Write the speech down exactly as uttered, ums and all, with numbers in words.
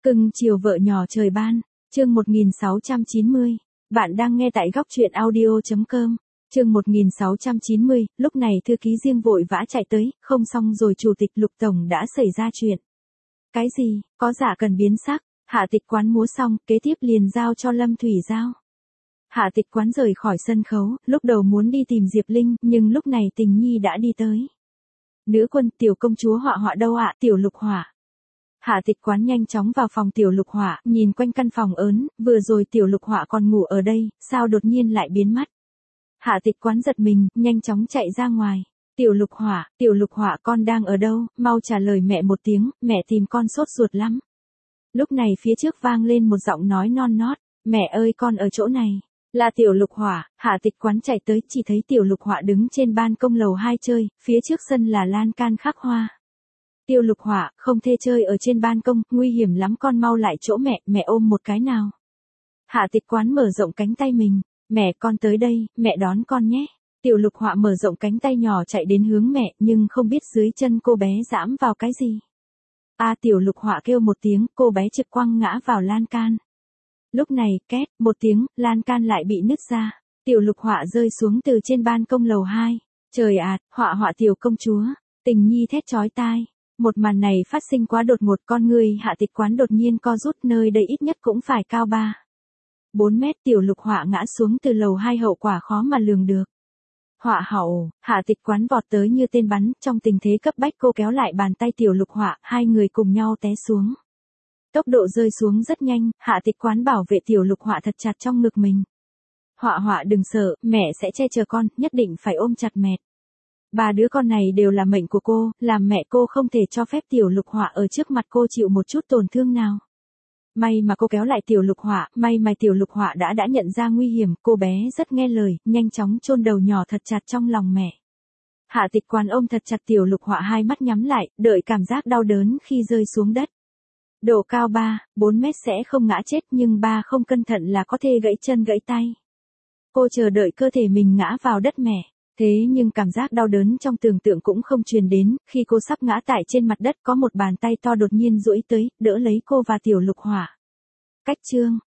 Cưng chiều vợ nhỏ trời ban, chương một nghìn sáu trăm chín mươi. Bạn đang nghe tại góc truyện audio chấm com. Chương một nghìn sáu trăm chín mươi, lúc này thư ký riêng vội vã chạy tới, không xong rồi chủ tịch Lục tổng đã xảy ra chuyện. Cái gì, có giả cần biến sắc, Hạ Tịch Quán múa xong, kế tiếp liền giao cho Lâm Thủy giao. Hạ Tịch Quán rời khỏi sân khấu, lúc đầu muốn đi tìm Diệp Linh, nhưng lúc này Tình Nhi đã đi tới. Nữ quân, tiểu công chúa Họa Họa đâu ạ? Tiểu Lục Hỏa. Hạ Tịch Quán nhanh chóng vào phòng Tiểu Lục Hỏa, nhìn quanh căn phòng ớn, vừa rồi Tiểu Lục Hỏa còn ngủ ở đây, sao đột nhiên lại biến mất? Hạ Tịch Quán giật mình, nhanh chóng chạy ra ngoài. Tiểu Lục Hỏa, Tiểu Lục Hỏa con đang ở đâu, mau trả lời mẹ một tiếng, mẹ tìm con sốt ruột lắm. Lúc này phía trước vang lên một giọng nói non nót, mẹ ơi con ở chỗ này. Là Tiểu Lục Hỏa. Hạ Tịch Quán chạy tới, chỉ thấy Tiểu Lục Hỏa đứng trên ban công lầu hai chơi, phía trước sân là lan can khắc hoa. Tiểu Lục Hỏa, không thể chơi ở trên ban công, nguy hiểm lắm, con mau lại chỗ mẹ, mẹ ôm một cái nào. Hạ Tịch Quán mở rộng cánh tay mình, mẹ con tới đây, mẹ đón con nhé. Tiểu Lục Hỏa mở rộng cánh tay nhỏ chạy đến hướng mẹ, nhưng không biết dưới chân cô bé giẫm vào cái gì. A à, Tiểu Lục Hỏa kêu một tiếng, cô bé trực quăng ngã vào lan can. Lúc này, két, một tiếng, lan can lại bị nứt ra. Tiểu Lục Hỏa rơi xuống từ trên ban công lầu hai. Trời ạ, à, Họa Họa tiểu công chúa. Tình Nhi thét chói tai. Một màn này phát sinh quá đột ngột, con người Hạ Tịch Quán đột nhiên co rút, nơi đây ít nhất cũng phải cao ba bốn mét. Tiểu Lục Hỏa ngã xuống từ lầu hai, hậu quả khó mà lường được. Họa hậu, Hạ Tịch Quán vọt tới như tên bắn, trong tình thế cấp bách cô kéo lại bàn tay Tiểu Lục Hỏa, hai người cùng nhau té xuống. Tốc độ rơi xuống rất nhanh, Hạ Tịch Quán bảo vệ Tiểu Lục Hỏa thật chặt trong ngực mình. Họa Họa đừng sợ, mẹ sẽ che chở con, nhất định phải ôm chặt mẹ. Ba đứa con này đều là mệnh của cô, làm mẹ cô không thể cho phép Tiểu Lục Hỏa ở trước mặt cô chịu một chút tổn thương nào. May mà cô kéo lại Tiểu Lục Hỏa, may mà Tiểu Lục Hỏa đã đã nhận ra nguy hiểm, cô bé rất nghe lời, nhanh chóng chôn đầu nhỏ thật chặt trong lòng mẹ. Hạ Tịch Quán ôm thật chặt Tiểu Lục Hỏa, hai mắt nhắm lại, đợi cảm giác đau đớn khi rơi xuống đất. Độ cao ba, bốn mét sẽ không ngã chết, nhưng ba không cẩn thận là có thể gãy chân gãy tay. Cô chờ đợi cơ thể mình ngã vào đất mẹ. Thế nhưng cảm giác đau đớn trong tưởng tượng cũng không truyền đến, khi cô sắp ngã tại trên mặt đất có một bàn tay to đột nhiên duỗi tới, đỡ lấy cô và Tiểu Lục Hỏa. Cách chương,